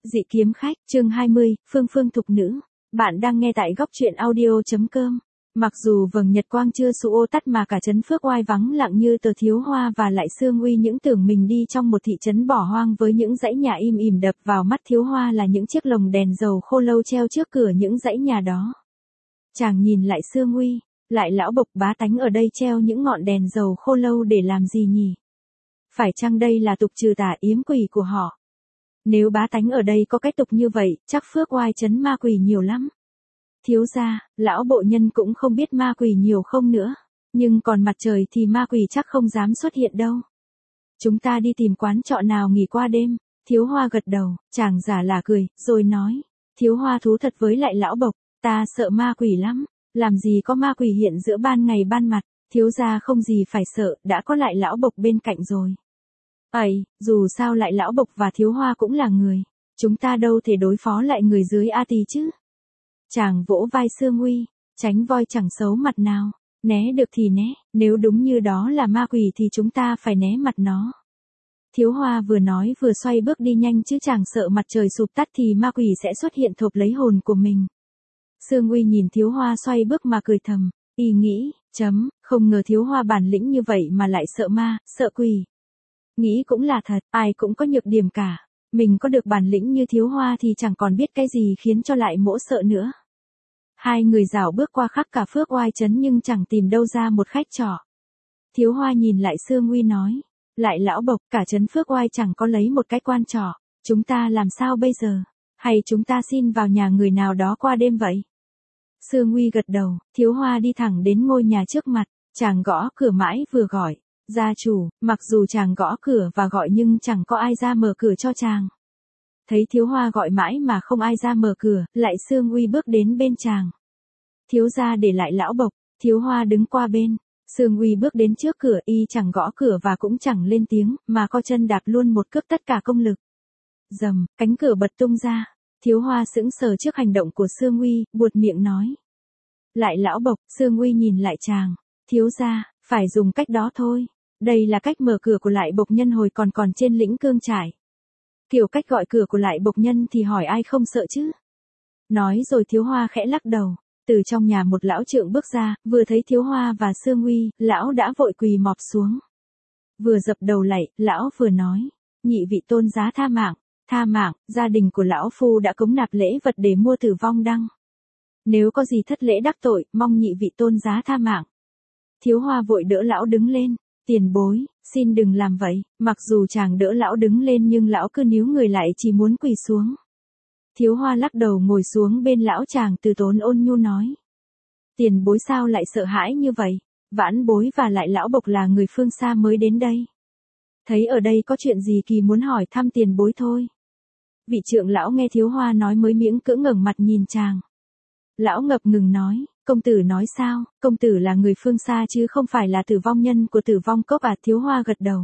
Dị kiếm khách, chương 20, Phương Phương thục nữ. Bạn đang nghe tại góc truyện audio.com. Mặc dù vầng nhật quang chưa sụ ô tắt mà cả trấn Phước Oai vắng lặng như tờ, Thiếu Hoa và lại Sương Uy những tưởng mình đi trong một thị trấn bỏ hoang với những dãy nhà im ỉm. Đập vào mắt Thiếu Hoa là những chiếc lồng đèn dầu khô lâu treo trước cửa những dãy nhà đó. Chàng nhìn lại Sương Uy, lại lão Bộc bá tánh ở đây treo những ngọn đèn dầu khô lâu để làm gì nhỉ? Phải chăng đây là tục trừ tà yếm quỷ của họ? Nếu bá tánh ở đây có cái tục như vậy, chắc Phước Oai trấn ma quỷ nhiều lắm. Thiếu gia, lão bộ nhân cũng không biết ma quỷ nhiều không nữa. Nhưng còn mặt trời thì ma quỷ chắc không dám xuất hiện đâu. Chúng ta đi tìm quán trọ nào nghỉ qua đêm. Thiếu Hoa gật đầu, chàng giả là cười, rồi nói. Thiếu Hoa thú thật với lại lão Bộc, ta sợ ma quỷ lắm. Làm gì có ma quỷ hiện giữa ban ngày ban mặt, thiếu gia không gì phải sợ, đã có lại lão Bộc bên cạnh rồi. Ấy, dù sao lại lão Bộc và Thiếu Hoa cũng là người. Chúng ta đâu thể đối phó lại người dưới A Tỳ chứ. Chàng vỗ vai Sương Uy, tránh voi chẳng xấu mặt nào. Né được thì né, nếu đúng như đó là ma quỷ thì chúng ta phải né mặt nó. Thiếu Hoa vừa nói vừa xoay bước đi nhanh, chứ chàng sợ mặt trời sụp tắt thì ma quỷ sẽ xuất hiện thộp lấy hồn của mình. Sương Uy nhìn Thiếu Hoa xoay bước mà cười thầm, y nghĩ, không ngờ Thiếu Hoa bản lĩnh như vậy mà lại sợ ma, sợ quỷ. Nghĩ cũng là thật, ai cũng có nhược điểm cả. Mình có được bản lĩnh như Thiếu Hoa thì chẳng còn biết cái gì khiến cho lại mỗ sợ nữa. Hai người dạo bước qua khắp cả Phước Oai trấn nhưng chẳng tìm đâu ra một khách trọ. Thiếu Hoa nhìn lại Sương Uy nói, lại lão Bộc, cả trấn Phước Oai chẳng có lấy một cái quan trọ, chúng ta làm sao bây giờ? Hay chúng ta xin vào nhà người nào đó qua đêm vậy? Sương Uy gật đầu, Thiếu Hoa đi thẳng đến ngôi nhà trước mặt, chàng gõ cửa mãi vừa gọi. Gia chủ, mặc dù chàng gõ cửa và gọi nhưng chẳng có ai ra mở cửa cho chàng. Thấy Thiếu Hoa gọi mãi mà không ai ra mở cửa, lại Sương Uy bước đến bên chàng. Thiếu gia để lại lão Bộc. Thiếu Hoa đứng qua bên. Sương Uy bước đến trước cửa, y chẳng gõ cửa và cũng chẳng lên tiếng, mà co chân đạp luôn một cước tất cả công lực. Rầm, cánh cửa bật tung ra. Thiếu Hoa sững sờ trước hành động của Sương Uy, buột miệng nói. Lại lão Bộc. Sương Uy nhìn lại chàng. Thiếu gia, phải dùng cách đó thôi. Đây là cách mở cửa của lại Bộc nhân hồi còn trên lĩnh Cương Trải. Kiểu cách gọi cửa của lại Bộc nhân thì hỏi ai không sợ chứ. Nói rồi Thiếu Hoa khẽ lắc đầu. Từ trong nhà một lão trượng bước ra, vừa thấy Thiếu Hoa và Sương Uy, lão đã vội quỳ mọp xuống. Vừa dập đầu lạy, lão vừa nói. Nhị vị tôn giá tha mạng, gia đình của lão phu đã cống nạp lễ vật để mua Tử Vong Đăng. Nếu có gì thất lễ đắc tội, mong nhị vị tôn giá tha mạng. Thiếu Hoa vội đỡ lão đứng lên. Tiền bối, xin đừng làm vậy. Mặc dù chàng đỡ lão đứng lên nhưng lão cứ níu người lại, chỉ muốn quỳ xuống. Thiếu Hoa lắc đầu ngồi xuống bên lão, chàng từ tốn ôn nhu nói. Tiền bối sao lại sợ hãi như vậy? Vãn bối và lại lão Bộc là người phương xa mới đến đây. Thấy ở đây có chuyện gì kỳ muốn hỏi thăm tiền bối thôi. Vị trượng lão nghe Thiếu Hoa nói mới miễn cưỡng ngẩng mặt nhìn chàng. Lão ngập ngừng nói. Công tử nói sao? Công tử là người phương xa chứ không phải là tử vong nhân của Tử Vong Cốc à? Thiếu Hoa gật đầu.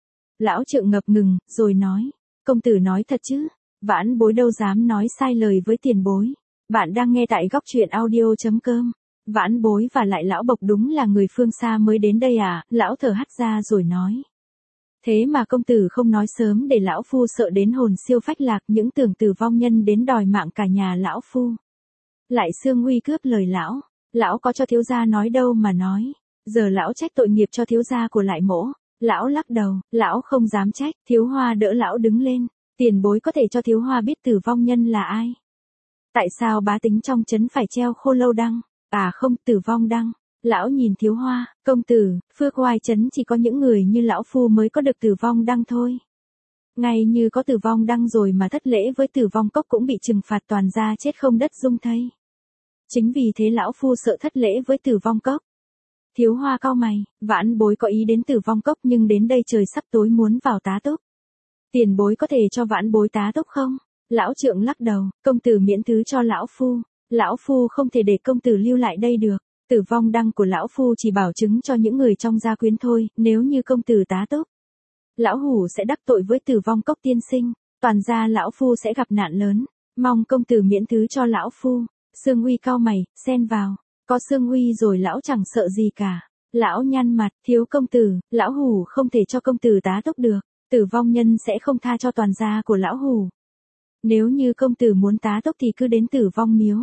Lão trượng ngập ngừng, rồi nói. Công tử nói thật chứ? Vãn bối đâu dám nói sai lời với tiền bối. Bạn đang nghe tại góc truyện audio.com. Vãn bối và lại lão Bộc đúng là người phương xa mới đến đây à? Lão thở hắt ra rồi nói. Thế mà công tử không nói sớm để lão phu sợ đến hồn siêu phách lạc, những tưởng tử vong nhân đến đòi mạng cả nhà lão phu. Lại Sương Uy cướp lời lão. Lão có cho thiếu gia nói đâu mà nói. Giờ lão trách tội nghiệp cho thiếu gia của lại mỗ. Lão lắc đầu, lão không dám trách. Thiếu Hoa đỡ lão đứng lên. Tiền bối có thể cho Thiếu Hoa biết tử vong nhân là ai? Tại sao bá tính trong trấn phải treo khô lâu đăng? À không, Tử Vong Đăng. Lão nhìn Thiếu Hoa, công tử, Phước Oai trấn chỉ có những người như lão phu mới có được Tử Vong Đăng thôi. Ngay như có Tử Vong Đăng rồi mà thất lễ với Tử Vong Cốc cũng bị trừng phạt toàn gia chết không đất dung thây. Chính vì thế lão phu sợ thất lễ với Tử Vong Cốc. Thiếu Hoa cau mày, vãn bối có ý đến Tử Vong Cốc nhưng đến đây trời sắp tối muốn vào tá túc. Tiền bối có thể cho vãn bối tá túc không? Lão trượng lắc đầu, công tử miễn thứ cho lão phu. Lão phu không thể để công tử lưu lại đây được. Tử Vong Đăng của lão phu chỉ bảo chứng cho những người trong gia quyến thôi, nếu như công tử tá túc. Lão hủ sẽ đắc tội với Tử Vong Cốc tiên sinh, toàn gia lão phu sẽ gặp nạn lớn. Mong công tử miễn thứ cho lão phu. Sương Uy cau mày, xen vào. Có Sương Uy rồi lão chẳng sợ gì cả. Lão nhăn mặt, thiếu công tử, lão hủ không thể cho công tử tá túc được. Tử vong nhân sẽ không tha cho toàn gia của lão hủ. Nếu như công tử muốn tá túc thì cứ đến Tử Vong Miếu.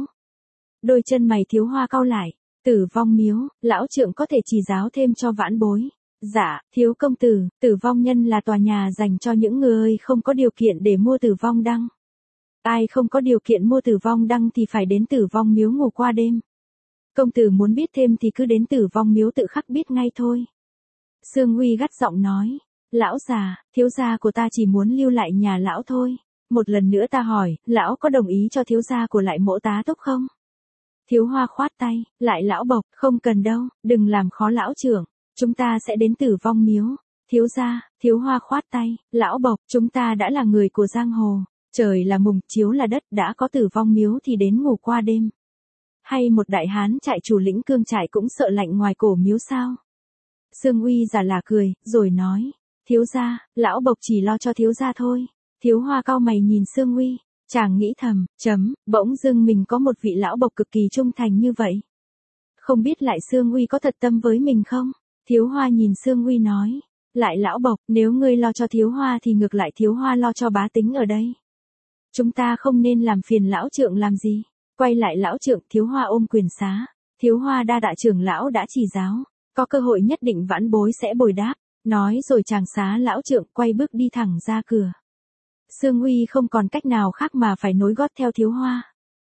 Đôi chân mày Thiếu Hoa cau lại. Tử Vong Miếu, lão trượng có thể chỉ giáo thêm cho vãn bối. Dạ, thiếu công tử, Tử Vong Nhân là tòa nhà dành cho những người không có điều kiện để mua Tử Vong Đăng. Ai không có điều kiện mua Tử Vong Đăng thì phải đến Tử Vong Miếu ngủ qua đêm. Công tử muốn biết thêm thì cứ đến Tử Vong Miếu tự khắc biết ngay thôi. Sương Huy gắt giọng nói. Lão già, thiếu gia của ta chỉ muốn lưu lại nhà lão thôi. Một lần nữa ta hỏi, lão có đồng ý cho thiếu gia của lại mỗ tá túc không? Thiếu Hoa khoát tay, lại lão bộc, không cần đâu, đừng làm khó lão trưởng. Chúng ta sẽ đến Tử Vong Miếu. Thiếu gia, Thiếu Hoa khoát tay, lão bộc, chúng ta đã là người của giang hồ. Trời là mùng, chiếu là đất, đã có Tử Vong Miếu thì đến ngủ qua đêm. Hay một đại hán trại chủ lĩnh cương trại cũng sợ lạnh ngoài cổ miếu sao? Sương Huy giả là cười, rồi nói. Thiếu gia, lão bộc chỉ lo cho thiếu gia thôi. Thiếu Hoa cau mày nhìn Sương Huy, chàng nghĩ thầm, bỗng dưng mình có một vị lão bộc cực kỳ trung thành như vậy. Không biết lại Sương Huy có thật tâm với mình không? Thiếu Hoa nhìn Sương Huy nói. Lại lão bộc, nếu ngươi lo cho Thiếu Hoa thì ngược lại Thiếu Hoa lo cho bá tính ở đây. Chúng ta không nên làm phiền lão trượng làm gì. Quay lại lão trượng, Thiếu Hoa ôm quyền xá. Thiếu Hoa đa tạ trưởng lão đã chỉ giáo. Có cơ hội nhất định vãn bối sẽ bồi đáp. Nói rồi chàng xá lão trượng quay bước đi thẳng ra cửa. Sương Huy không còn cách nào khác mà phải nối gót theo Thiếu Hoa.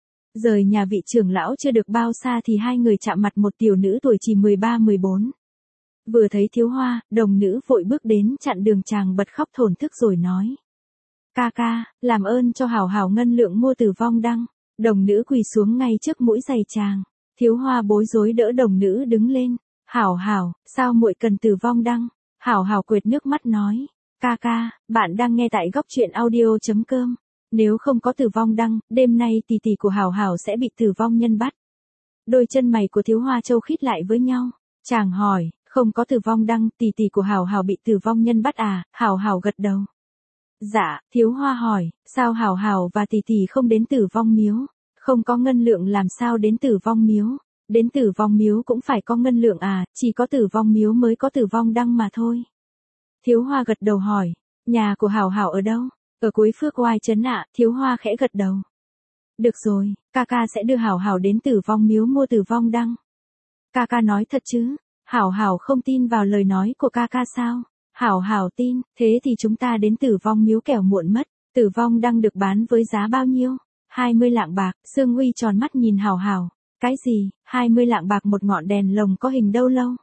Rời nhà vị trưởng lão chưa được bao xa thì hai người chạm mặt một tiểu nữ tuổi chỉ 13-14. Vừa thấy Thiếu Hoa, đồng nữ vội bước đến chặn đường chàng bật khóc thổn thức rồi nói. Ca ca, làm ơn cho hảo hảo ngân lượng mua Tử Vong Đăng. Đồng nữ quỳ xuống ngay trước mũi giày chàng. Thiếu Hoa bối rối đỡ đồng nữ đứng lên. Hảo hảo, sao muội cần Tử Vong Đăng? Hảo hảo quệt nước mắt nói. Ca ca, bạn đang nghe tại góc truyện audio.com. Nếu không có Tử Vong Đăng, đêm nay tỷ tỷ của Hảo Hảo sẽ bị Tử Vong Nhân bắt. Đôi chân mày của Thiếu Hoa Châu khít lại với nhau. Chàng hỏi, không có Tử Vong Đăng, tỷ tỷ của Hảo Hảo bị Tử Vong Nhân bắt à? Hảo Hảo gật đầu. Dạ, Thiếu Hoa hỏi, sao Hảo Hảo và tỷ tỷ không đến Tử Vong Miếu? Không có ngân lượng làm sao đến Tử Vong Miếu? Đến Tử Vong Miếu cũng phải có ngân lượng à, chỉ có Tử Vong Miếu mới có Tử Vong Đăng mà thôi. Thiếu Hoa gật đầu hỏi, nhà của Hảo Hảo ở đâu? Ở cuối Phước Oai trấn ạ. Thiếu Hoa khẽ gật đầu. Được rồi, ca ca sẽ đưa Hảo Hảo đến Tử Vong Miếu mua Tử Vong Đăng. Ca ca nói thật chứ? Hảo Hảo không tin vào lời nói của ca ca sao? Hảo Hảo tin, thế thì chúng ta đến Tử Vong Miếu kẻo muộn mất. Tử Vong Đăng được bán với giá bao nhiêu? 20 lạng bạc. Sương Huy tròn mắt nhìn Hảo Hảo. Cái gì? 20 lạng bạc một ngọn đèn lồng có hình đâu lâu?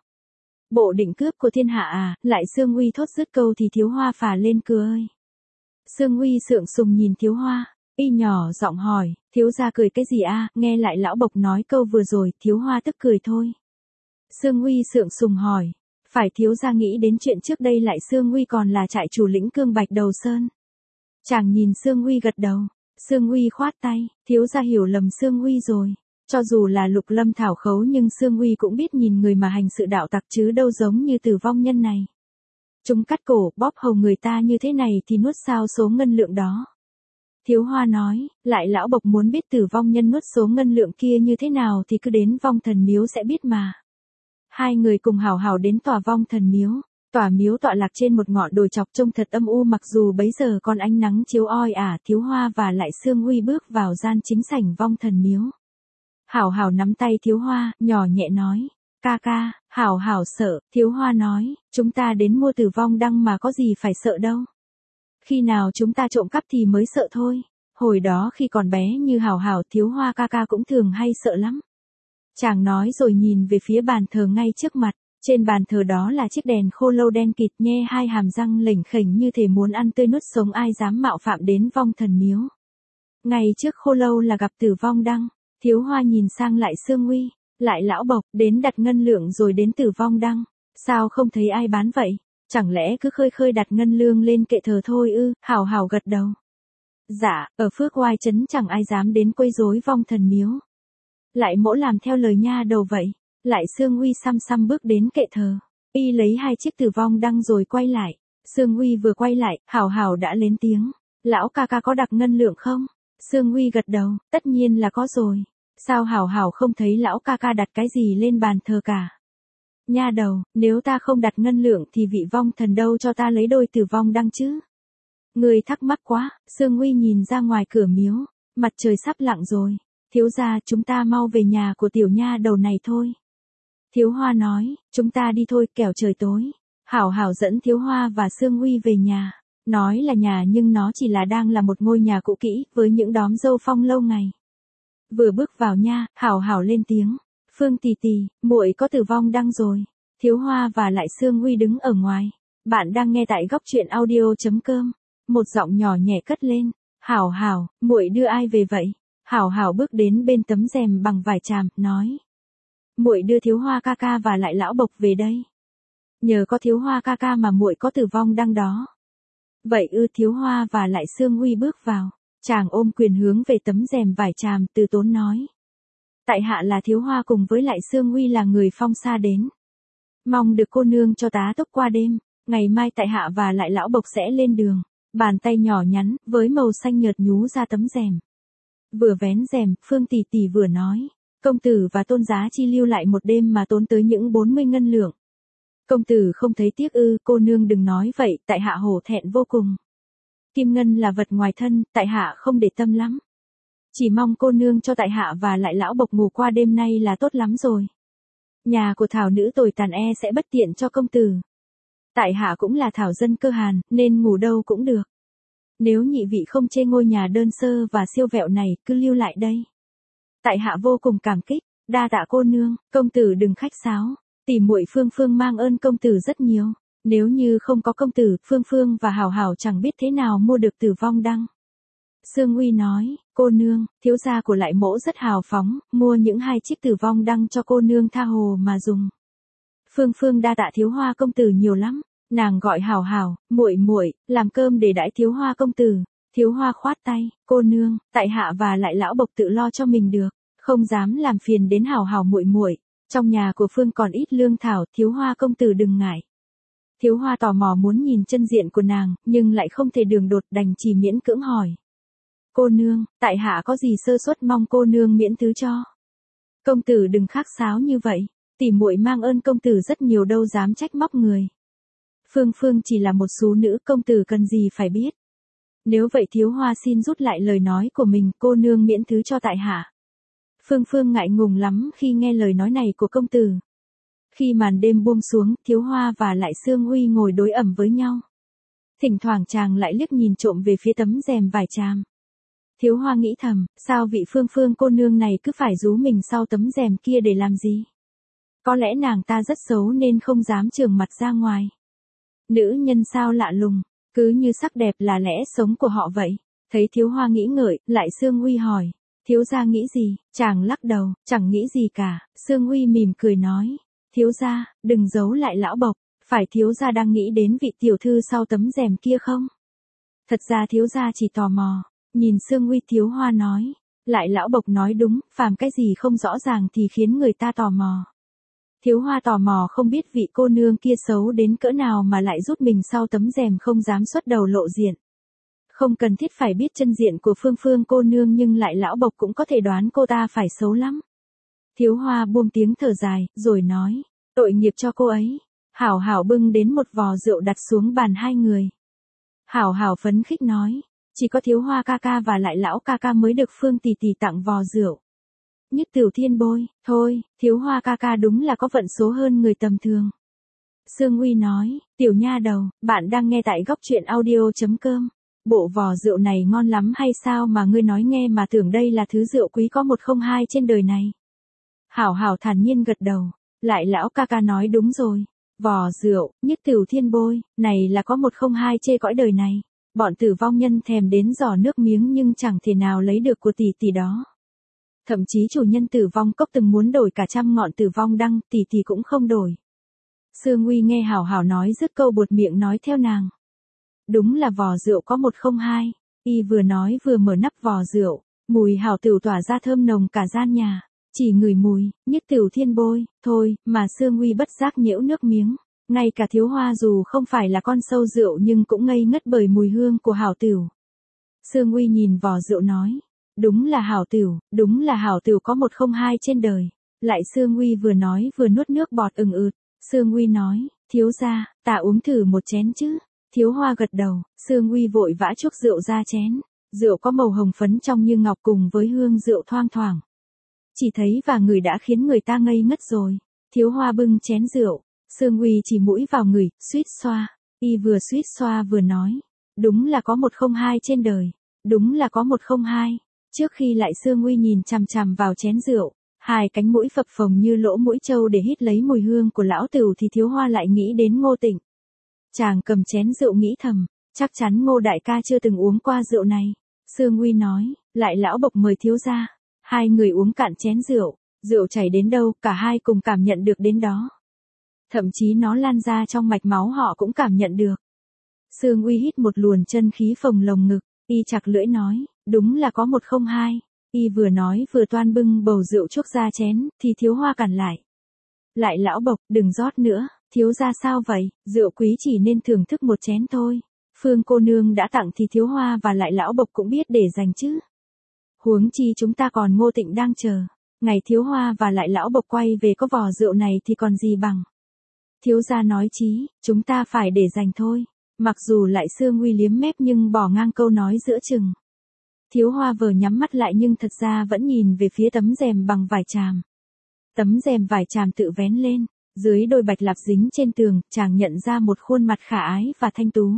Bộ định cướp của thiên hạ à? Lại Sương Huy thốt dứt câu thì Thiếu Hoa phà lên cười ơi. Sương Huy sượng sùng nhìn Thiếu Hoa, y nhỏ giọng hỏi, thiếu gia cười cái gì a? Nghe lại lão bộc nói câu vừa rồi, Thiếu Hoa tức cười thôi. Sương Huy sượng sùng hỏi, phải thiếu gia nghĩ đến chuyện trước đây lại Sương Huy còn là trại chủ lĩnh Cương Bạch Đầu Sơn. Chàng nhìn Sương Huy gật đầu, Sương Huy khoát tay, thiếu gia hiểu lầm Sương Huy rồi. Cho dù là Lục Lâm thảo khấu nhưng Sương Huy cũng biết nhìn người mà hành sự đạo tặc chứ đâu giống như Tử Vong Nhân này. Chúng cắt cổ, bóp hầu người ta như thế này thì nuốt sao số ngân lượng đó. Thiếu Hoa nói, lại lão bộc muốn biết Tử Vong Nhân nuốt số ngân lượng kia như thế nào thì cứ đến Vong Thần Miếu sẽ biết mà. Hai người cùng Hảo Hảo đến tòa Vong Thần Miếu. Tòa miếu tọa lạc trên một ngọn đồi chọc trông thật âm u mặc dù bấy giờ còn ánh nắng chiếu oi ả. Thiếu Hoa và lại Sương Huy bước vào gian chính sảnh Vong Thần Miếu. Hảo Hảo nắm tay Thiếu Hoa, nhỏ nhẹ nói. Ca ca, Hảo Hảo sợ. Thiếu Hoa nói, chúng ta đến mua Tử Vong Đăng mà có gì phải sợ đâu. Khi nào chúng ta trộm cắp thì mới sợ thôi. Hồi đó khi còn bé như Hảo Hảo Thiếu Hoa ca ca cũng thường hay sợ lắm. Chàng nói rồi nhìn về phía bàn thờ ngay trước mặt. Trên bàn thờ đó là chiếc đèn khô lâu đen kịt nhe hai hàm răng lểnh khểnh như thể muốn ăn tươi nuốt sống ai dám mạo phạm đến Vong Thần Miếu. Ngay trước khô lâu là gặp Tử Vong Đăng. Thiếu Hoa nhìn sang lại Sương Huy, lại lão bộc, đến đặt ngân lượng rồi đến Tử Vong Đăng. Sao không thấy ai bán vậy? Chẳng lẽ cứ khơi khơi đặt ngân lương lên kệ thờ thôi ư? Hảo Hảo gật đầu. Dạ, ở Phước Oai trấn chẳng ai dám đến quấy rối Vong Thần Miếu. Lại mỗ làm theo lời nha đầu vậy. Lại Sương Huy xăm xăm bước đến kệ thờ. Y lấy hai chiếc Tử Vong Đăng rồi quay lại. Sương Huy vừa quay lại, Hảo Hảo đã lên tiếng. Lão ca ca có đặt ngân lượng không? Sương Huy gật đầu, tất nhiên là có rồi. Sao Hảo Hảo không thấy lão ca ca đặt cái gì lên bàn thờ cả? Nha đầu, nếu ta không đặt ngân lượng thì vị vong thần đâu cho ta lấy đôi Tử Vong Đăng chứ? Người thắc mắc quá, Sương Huy nhìn ra ngoài cửa miếu, mặt trời sắp lặn rồi. Thiếu gia, chúng ta mau về nhà của tiểu nha đầu này thôi. Thiếu Hoa nói, chúng ta đi thôi, kẻo trời tối. Hảo Hảo dẫn Thiếu Hoa và Sương Huy về nhà. Nói là nhà nhưng nó chỉ là đang là một ngôi nhà cũ kỹ, với những đóm dâu phong lâu ngày. Vừa bước vào nha, Hảo Hảo lên tiếng. Phương tỷ tỷ, muội có tử vong đăng rồi. Thiếu Hoa và lại Sương Huy đứng ở ngoài. Bạn đang nghe tại góc truyện audio.com. Một giọng nhỏ nhẹ cất lên. Hảo Hảo, muội đưa ai về vậy? Hảo Hảo bước đến bên tấm rèm bằng vải tràm, nói. Muội đưa Thiếu Hoa ca ca và lại lão Bộc về đây. Nhờ có Thiếu Hoa ca ca mà muội có tử vong đăng đó. Vậy ư? Thiếu Hoa và lại Sương Huy bước vào. Chàng ôm quyền hướng về tấm rèm vải tràm, từ tốn nói. Tại hạ là Thiếu Hoa cùng với lại Sương Huy là người phong xa đến. Mong được cô nương cho tá túc qua đêm, ngày mai tại hạ và lại lão Bộc sẽ lên đường. Bàn tay nhỏ nhắn, với màu xanh nhợt nhú ra tấm rèm. Vừa vén rèm, Phương tỷ tỷ vừa nói. Công tử và tôn giá chi lưu lại một đêm mà tốn tới những 40 ngân lượng. Công tử không thấy tiếc ư? Cô nương đừng nói vậy, tại hạ hổ thẹn vô cùng. Kim ngân là vật ngoài thân, tại hạ không để tâm lắm. Chỉ mong cô nương cho tại hạ và lại lão Bộc ngủ qua đêm nay là tốt lắm rồi. Nhà của thảo nữ tồi tàn sẽ bất tiện cho công tử. Tại hạ cũng là thảo dân cơ hàn, nên ngủ đâu cũng được. Nếu nhị vị không chê ngôi nhà đơn sơ và siêu vẹo này, cứ lưu lại đây. Tại hạ vô cùng cảm kích, đa tạ cô nương, công tử đừng khách sáo. Tỷ muội Phương Phương mang ơn công tử rất nhiều. Nếu như không có công tử, Phương Phương và Hảo Hảo chẳng biết thế nào mua được tử vong đăng. Sương Huy nói, cô nương, thiếu gia của lại mỗ rất hào phóng, mua những 2 chiếc tử vong đăng cho cô nương tha hồ mà dùng. Phương Phương đa tạ Thiếu Hoa công tử nhiều lắm. Nàng gọi Hảo Hảo, muội muội, làm cơm để đãi Thiếu Hoa công tử. Thiếu Hoa khoát tay, cô nương, tại hạ và lại lão Bộc tự lo cho mình được, không dám làm phiền đến Hảo Hảo muội muội. Trong nhà của Phương còn ít lương thảo, Thiếu Hoa công tử đừng ngại. Thiếu Hoa tò mò muốn nhìn chân diện của nàng, nhưng lại không thể đường đột, đành chỉ miễn cưỡng hỏi. Cô nương, tại hạ có gì sơ suất, mong cô nương miễn thứ cho. Công tử đừng khách sáo như vậy, tỷ muội mang ơn công tử rất nhiều, đâu dám trách móc người. Phương Phương chỉ là một số nữ, công tử cần gì phải biết. Nếu vậy Thiếu Hoa xin rút lại lời nói của mình, cô nương miễn thứ cho tại hạ. Phương Phương ngại ngùng lắm khi nghe lời nói này của công tử. Khi màn đêm buông xuống, Thiếu Hoa và lại Sương Huy ngồi đối ẩm với nhau. Thỉnh thoảng chàng lại liếc nhìn trộm về phía tấm rèm vải tràm. Thiếu Hoa nghĩ thầm, sao vị Phương Phương cô nương này cứ phải rú mình sau tấm rèm kia để làm gì? Có lẽ nàng ta rất xấu nên không dám trường mặt ra ngoài. Nữ nhân sao lạ lùng, cứ như sắc đẹp là lẽ sống của họ vậy. Thấy Thiếu Hoa nghĩ ngợi, lại Sương Huy hỏi, thiếu gia nghĩ gì? Chàng lắc đầu, chẳng nghĩ gì cả. Sương Huy mỉm cười nói, thiếu gia, đừng giấu lại lão Bộc, phải thiếu gia đang nghĩ đến vị tiểu thư sau tấm rèm kia không? Thật ra thiếu gia chỉ tò mò. Nhìn Sương Huy, Thiếu Hoa nói, lại lão Bộc nói đúng, phàm cái gì không rõ ràng thì khiến người ta tò mò. Thiếu Hoa tò mò không biết vị cô nương kia xấu đến cỡ nào mà lại rút mình sau tấm rèm không dám xuất đầu lộ diện. Không cần thiết phải biết chân diện của Phương Phương cô nương, nhưng lại lão Bộc cũng có thể đoán cô ta phải xấu lắm. Thiếu Hoa buông tiếng thở dài, rồi nói, tội nghiệp cho cô ấy. Hảo Hảo bưng đến một vò rượu đặt xuống bàn hai người. Hảo Hảo phấn khích nói, chỉ có Thiếu Hoa ca ca và lại lão ca ca mới được Phương tỷ tỷ tặng vò rượu. Nhất Tiểu Thiên Bôi, thôi, Thiếu Hoa ca ca đúng là có vận số hơn người tầm thường. Sương Huy nói, tiểu nha đầu, bạn đang nghe tại góc truyện audio.com. Bộ vò rượu này ngon lắm hay sao mà ngươi nói nghe mà tưởng đây là thứ rượu quý có 102 trên đời này. Hảo Hảo thản nhiên gật đầu, lại lão ca ca nói đúng rồi. Vò rượu, Nhất Tiểu Thiên Bôi, này là có 102 chê cõi đời này. Bọn tử vong nhân thèm đến giỏ nước miếng nhưng chẳng thể nào lấy được của tỷ tỷ đó. Thậm chí chủ nhân tử vong cốc từng muốn đổi cả 100 ngọn tử vong đăng, tỷ tỷ cũng không đổi. Sương Huy nghe Hảo Hảo nói dứt câu buột miệng nói theo nàng. Đúng là vò rượu có 102, y vừa nói vừa mở nắp vò rượu, mùi hảo tửu tỏa ra thơm nồng cả gian nhà. Chỉ ngửi mùi, Nhất Tiểu Thiên Bôi, thôi, mà Sương Huy bất giác nhễu nước miếng. Ngay cả Thiếu Hoa dù không phải là con sâu rượu nhưng cũng ngây ngất bởi mùi hương của hảo tửu. Sương Huy nhìn vò rượu nói, đúng là hảo tửu có 102 trên đời. Lại Sương Huy vừa nói vừa nuốt nước bọt ừng ực. Sương Huy nói, thiếu gia, ta uống thử một chén chứ. Thiếu Hoa gật đầu, Sương Uy vội vã chúc rượu ra chén. Rượu có màu hồng phấn trong như ngọc cùng với hương rượu thoang thoảng. Chỉ thấy và người đã khiến người ta ngây ngất rồi. Thiếu Hoa bưng chén rượu, Sương Uy chỉ mũi vào người, suýt xoa. Y vừa suýt xoa vừa nói. Đúng là có 102 trên đời. Đúng là có 102. Trước khi lại Sương Uy nhìn chằm chằm vào chén rượu. Hai cánh mũi phập phồng như lỗ mũi trâu để hít lấy mùi hương của lão tửu thì Thiếu Hoa lại nghĩ đến Ngô Tịnh. Chàng cầm chén rượu nghĩ thầm, chắc chắn Ngô đại ca chưa từng uống qua rượu này. Sương Uy nói, lại lão bộc mời thiếu gia. Hai người uống cạn chén rượu, rượu chảy đến đâu, cả hai cùng cảm nhận được đến đó. Thậm chí nó lan ra trong mạch máu họ cũng cảm nhận được. Sương Uy hít một luồn chân khí phồng lồng ngực, y chặt lưỡi nói, đúng là có 102. Y vừa nói vừa toan bưng bầu rượu chuốc ra chén, thì Thiếu Hoa cản lại. Lại lão bộc, đừng rót nữa, thiếu gia sao vậy, rượu quý chỉ nên thưởng thức một chén thôi. Phương cô nương đã tặng thì Thiếu Hoa và lại lão bộc cũng biết để dành chứ. Huống chi chúng ta còn Ngô Tịnh đang chờ. Ngày Thiếu Hoa và lại lão bộc quay về có vò rượu này thì còn gì bằng. Thiếu gia nói chí, chúng ta phải để dành thôi. Mặc dù lại Sương Uy liếm mép nhưng bỏ ngang câu nói giữa chừng. Thiếu Hoa vờ nhắm mắt lại nhưng thật ra vẫn nhìn về phía tấm rèm bằng vải tràm. Tấm rèm vải tràm tự vén lên, dưới đôi bạch lạp dính trên tường, chàng nhận ra một khuôn mặt khả ái và thanh tú.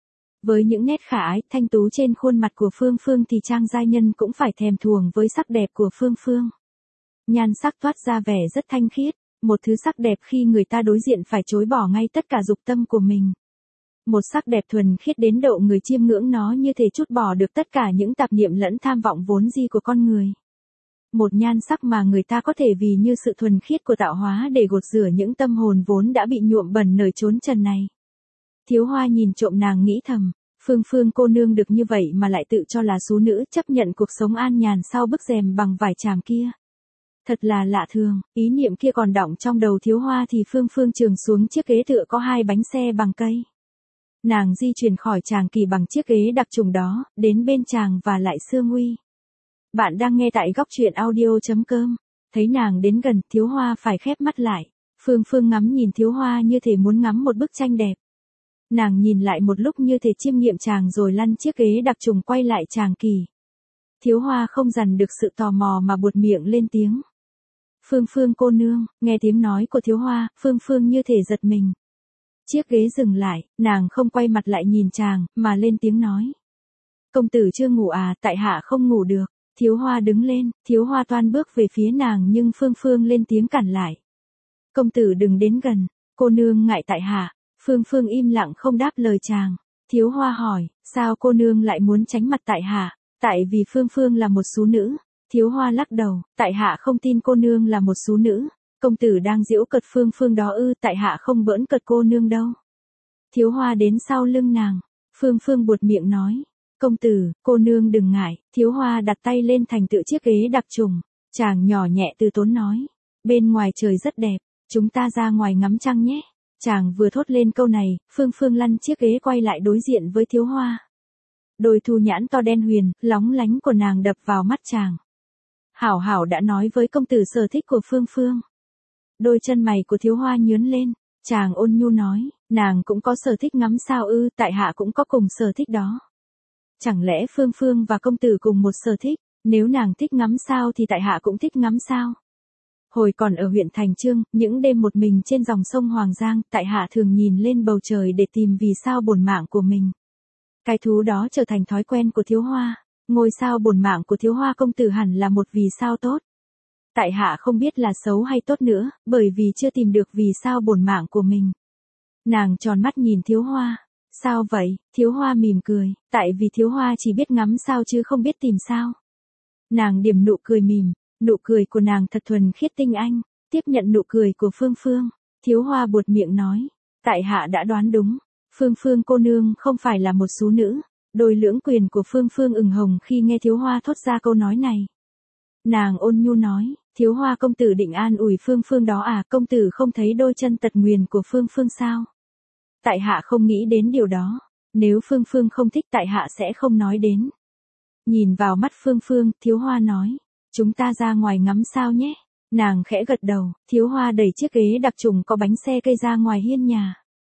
Với những nét khả ái, thanh tú trên khuôn mặt của Phương Phương thì Trang giai nhân cũng phải thèm thuồng với sắc đẹp của Phương Phương. Nhan sắc toát ra vẻ rất thanh khiết, một thứ sắc đẹp khi người ta đối diện phải chối bỏ ngay tất cả dục tâm của mình. Một sắc đẹp thuần khiết đến độ người chiêm ngưỡng nó như thể trút bỏ được tất cả những tạp niệm lẫn tham vọng vốn di của con người. Một nhan sắc mà người ta có thể vì như sự thuần khiết của tạo hóa để gột rửa những tâm hồn vốn đã bị nhuộm bẩn nơi chốn trần này. Thiếu Hoa nhìn trộm nàng nghĩ thầm, Phương Phương cô nương được như vậy mà lại tự cho là sú nữ chấp nhận cuộc sống an nhàn sau bức rèm bằng vải tràm kia. Thật là lạ thường, ý niệm kia còn đọng trong đầu Thiếu Hoa thì Phương Phương trường xuống chiếc ghế tựa có hai bánh xe bằng cây. Nàng di chuyển khỏi Tràng Kỳ bằng chiếc ghế đặc trùng đó, đến bên chàng và lại Sương Uy. Bạn đang nghe tại góc truyện audio.com. Thấy nàng đến gần, Thiếu Hoa phải khép mắt lại. Phương Phương ngắm nhìn Thiếu Hoa như thể muốn ngắm một bức tranh đẹp. Nàng nhìn lại một lúc như thể chiêm nghiệm chàng rồi lăn chiếc ghế đặc trùng quay lại Tràng Kỳ. Thiếu Hoa không dằn được sự tò mò mà buột miệng lên tiếng. Phương Phương cô nương, nghe tiếng nói của Thiếu Hoa, Phương Phương như thể giật mình. Chiếc ghế dừng lại, nàng không quay mặt lại nhìn chàng, mà lên tiếng nói. Công tử chưa ngủ à, tại hạ không ngủ được. Thiếu Hoa đứng lên, Thiếu Hoa toan bước về phía nàng nhưng Phương Phương lên tiếng cản lại. Công tử đừng đến gần, cô nương ngại tại hạ. Phương Phương im lặng không đáp lời chàng. Thiếu Hoa hỏi, sao cô nương lại muốn tránh mặt tại hạ? Tại vì Phương Phương là một sú nữ. Thiếu Hoa lắc đầu, tại hạ không tin cô nương là một sú nữ. Công tử đang giễu cợt Phương Phương đó ư, tại hạ không bỡn cợt cô nương đâu. Thiếu Hoa đến sau lưng nàng. Phương Phương buột miệng nói. Công tử, cô nương đừng ngại. Thiếu Hoa đặt tay lên thành tựa chiếc ghế đặc trùng. Chàng nhỏ nhẹ từ tốn nói. Bên ngoài trời rất đẹp, chúng ta ra ngoài ngắm trăng nhé. Chàng vừa thốt lên câu này, Phương Phương lăn chiếc ghế quay lại đối diện với Thiếu Hoa. Đôi thu nhãn to đen huyền, lóng lánh của nàng đập vào mắt chàng. Hảo hảo đã nói với công tử sở thích của Phương Phương. Đôi chân mày của Thiếu Hoa nhướng lên, chàng ôn nhu nói, nàng cũng có sở thích ngắm sao ư, tại hạ cũng có cùng sở thích đó. Chẳng lẽ Phương Phương và công tử cùng một sở thích, nếu nàng thích ngắm sao thì tại hạ cũng thích ngắm sao. Hồi còn ở huyện Thành Chương, những đêm một mình trên dòng sông Hoàng Giang, tại hạ thường nhìn lên bầu trời để tìm vì sao bổn mạng của mình. Cái thú đó trở thành thói quen của Thiếu Hoa, ngôi sao bổn mạng của Thiếu Hoa công tử hẳn là một vì sao tốt. Tại hạ không biết là xấu hay tốt nữa, bởi vì chưa tìm được vì sao bổn mạng của mình. Nàng tròn mắt nhìn Thiếu Hoa. Sao vậy? Thiếu Hoa mỉm cười, tại vì Thiếu Hoa chỉ biết ngắm sao chứ không biết tìm sao. Nàng điểm nụ cười mỉm, nụ cười của nàng thật thuần khiết tinh anh, tiếp nhận nụ cười của Phương Phương. Thiếu Hoa buột miệng nói, tại hạ đã đoán đúng, Phương Phương cô nương không phải là một sú nữ. Đôi lưỡng quyền của Phương Phương ửng hồng khi nghe Thiếu Hoa thốt ra câu nói này. Nàng ôn nhu nói, Thiếu Hoa công tử định an ủi Phương Phương đó à, công tử không thấy đôi chân tật nguyền của Phương Phương sao? Tại hạ không nghĩ đến điều đó, nếu Phương Phương không thích tại hạ sẽ không nói đến. Nhìn vào mắt Phương Phương, Thiếu Hoa nói, chúng ta ra ngoài ngắm sao nhé. Nàng khẽ gật đầu, Thiếu Hoa đẩy chiếc ghế đặc trùng có bánh xe cây ra ngoài hiên nhà.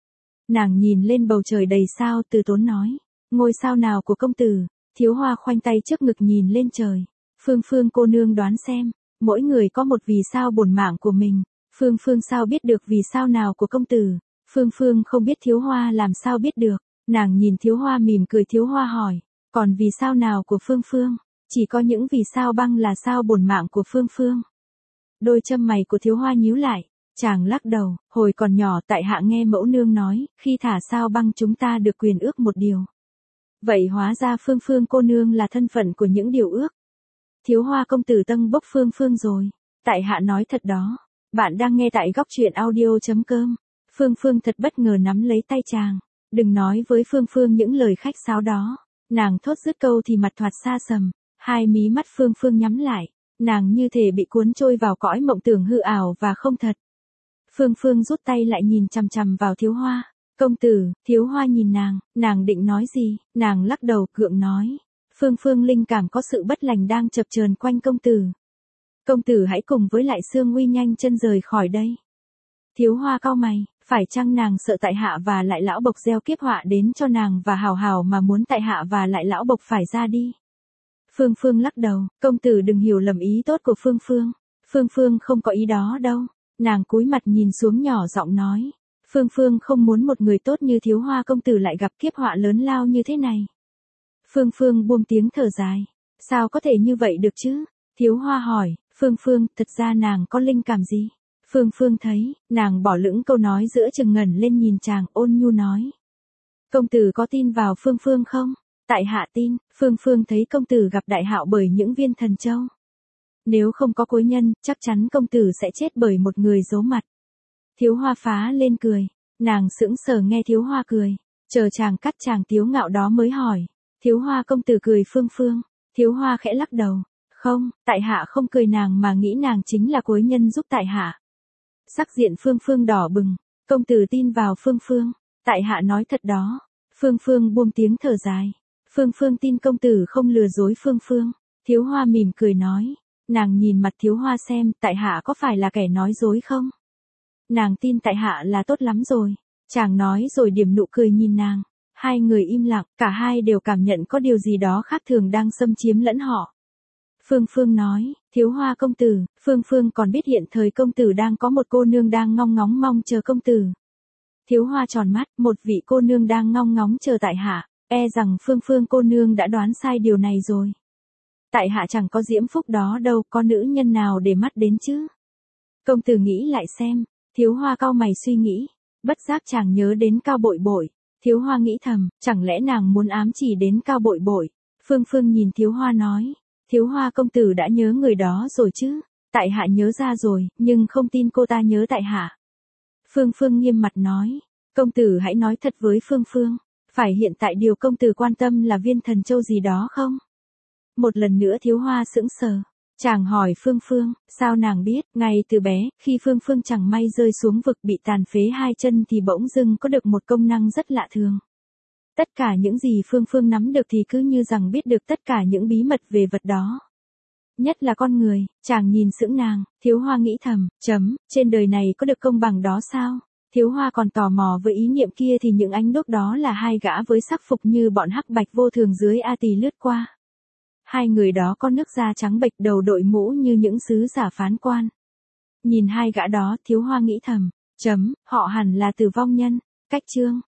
Nàng nhìn lên bầu trời đầy sao từ tốn nói. Ngôi sao nào của công tử? Thiếu Hoa khoanh tay trước ngực nhìn lên trời. Phương Phương cô nương đoán xem. Mỗi người có một vì sao bổn mạng của mình. Phương Phương sao biết được vì sao nào của công tử? Phương Phương không biết Thiếu Hoa làm sao biết được. Nàng nhìn Thiếu Hoa mỉm cười. Thiếu Hoa hỏi. Còn vì sao nào của Phương Phương? Chỉ có những vì sao băng là sao bổn mạng của Phương Phương. Đôi châm mày của Thiếu Hoa nhíu lại. Chàng lắc đầu, hồi còn nhỏ tại hạ nghe mẫu nương nói, khi thả sao băng chúng ta được quyền ước một điều. Vậy hóa ra Phương Phương cô nương là thân phận của những điều ước. Thiếu Hoa công tử tâng bốc Phương Phương rồi. Tại hạ nói thật đó. Bạn đang nghe tại góc truyện audio.com. Phương Phương thật bất ngờ nắm lấy tay chàng. Đừng nói với Phương Phương những lời khách sáo đó. Nàng thốt dứt câu thì mặt thoạt xa sầm. Hai mí mắt Phương Phương nhắm lại. Nàng như thể bị cuốn trôi vào cõi mộng tưởng hư ảo và không thật. Phương Phương rút tay lại nhìn chằm chằm vào Thiếu Hoa. Công tử, Thiếu Hoa nhìn nàng định nói gì, nàng lắc đầu gượng nói. Phương Phương linh cảm có sự bất lành đang chập chờn quanh công tử. Công tử hãy cùng với lại Sương Uy nhanh chân rời khỏi đây. Thiếu Hoa cau mày, phải chăng nàng sợ tại hạ và lại lão bộc gieo kiếp họa đến cho nàng và hào hào mà muốn tại hạ và lại lão bộc phải ra đi. Phương Phương lắc đầu, công tử đừng hiểu lầm ý tốt của Phương Phương. Phương Phương không có ý đó đâu. Nàng cúi mặt nhìn xuống nhỏ giọng nói. Phương Phương không muốn một người tốt như Thiếu Hoa công tử lại gặp kiếp họa lớn lao như thế này. Phương Phương buông tiếng thở dài. Sao có thể như vậy được chứ? Thiếu Hoa hỏi, Phương Phương, thật ra nàng có linh cảm gì? Phương Phương thấy, nàng bỏ lửng câu nói giữa chừng ngẩn lên nhìn chàng ôn nhu nói. Công tử có tin vào Phương Phương không? Tại hạ tin, Phương Phương thấy công tử gặp đại hạo bởi những viên thần châu. Nếu không có cối nhân, chắc chắn công tử sẽ chết bởi một người giấu mặt. Thiếu Hoa phá lên cười. Nàng sững sờ nghe Thiếu Hoa cười. Chờ chàng cắt chàng tiếu ngạo đó mới hỏi. Thiếu Hoa công tử cười Phương Phương. Thiếu Hoa khẽ lắc đầu. Không, tại hạ không cười nàng mà nghĩ nàng chính là cối nhân giúp tại hạ. Sắc diện Phương Phương đỏ bừng. Công tử tin vào Phương Phương. Tại hạ nói thật đó. Phương Phương buông tiếng thở dài. Phương Phương tin công tử không lừa dối Phương Phương. Thiếu Hoa mỉm cười nói. Nàng nhìn mặt Thiếu Hoa xem, tại hạ có phải là kẻ nói dối không? Nàng tin tại hạ là tốt lắm rồi. Chàng nói rồi điểm nụ cười nhìn nàng. Hai người im lặng, cả hai đều cảm nhận có điều gì đó khác thường đang xâm chiếm lẫn họ. Phương Phương nói, Thiếu Hoa công tử, Phương Phương còn biết hiện thời công tử đang có một cô nương đang ngong ngóng mong chờ công tử. Thiếu Hoa tròn mắt, một vị cô nương đang ngong ngóng chờ tại hạ, e rằng Phương Phương cô nương đã đoán sai điều này rồi. Tại hạ chẳng có diễm phúc đó đâu, có nữ nhân nào để mắt đến chứ? Công tử nghĩ lại xem. Thiếu Hoa cau mày suy nghĩ, bất giác chàng nhớ đến Cao Bội Bội. Thiếu Hoa nghĩ thầm, chẳng lẽ nàng muốn ám chỉ đến Cao Bội Bội? Phương Phương nhìn Thiếu Hoa nói, Thiếu Hoa công tử đã nhớ người đó rồi chứ? Tại hạ nhớ ra rồi, nhưng không tin cô ta nhớ tại hạ. Phương Phương nghiêm mặt nói, công tử hãy nói thật với Phương Phương, phải hiện tại điều công tử quan tâm là viên thần châu gì đó không? Một lần nữa Thiếu Hoa sững sờ. Chàng hỏi Phương Phương, sao nàng biết, ngay từ bé, khi Phương Phương chẳng may rơi xuống vực bị tàn phế hai chân thì bỗng dưng có được một công năng rất lạ thường. Tất cả những gì Phương Phương nắm được thì cứ như rằng biết được tất cả những bí mật về vật đó. Nhất là con người, chàng nhìn sững nàng, Thiếu Hoa nghĩ thầm, trên đời này có được công bằng đó sao? Thiếu Hoa còn tò mò với ý niệm kia thì những ánh đuốc đó là hai gã với sắc phục như bọn hắc bạch vô thường dưới A Tỳ lướt qua. Hai người đó có nước da trắng bệch đầu đội mũ như những sứ giả phán quan. Nhìn hai gã đó Thiếu Hoa nghĩ thầm, họ hẳn là Tử Vong Nhân, Cách Chương.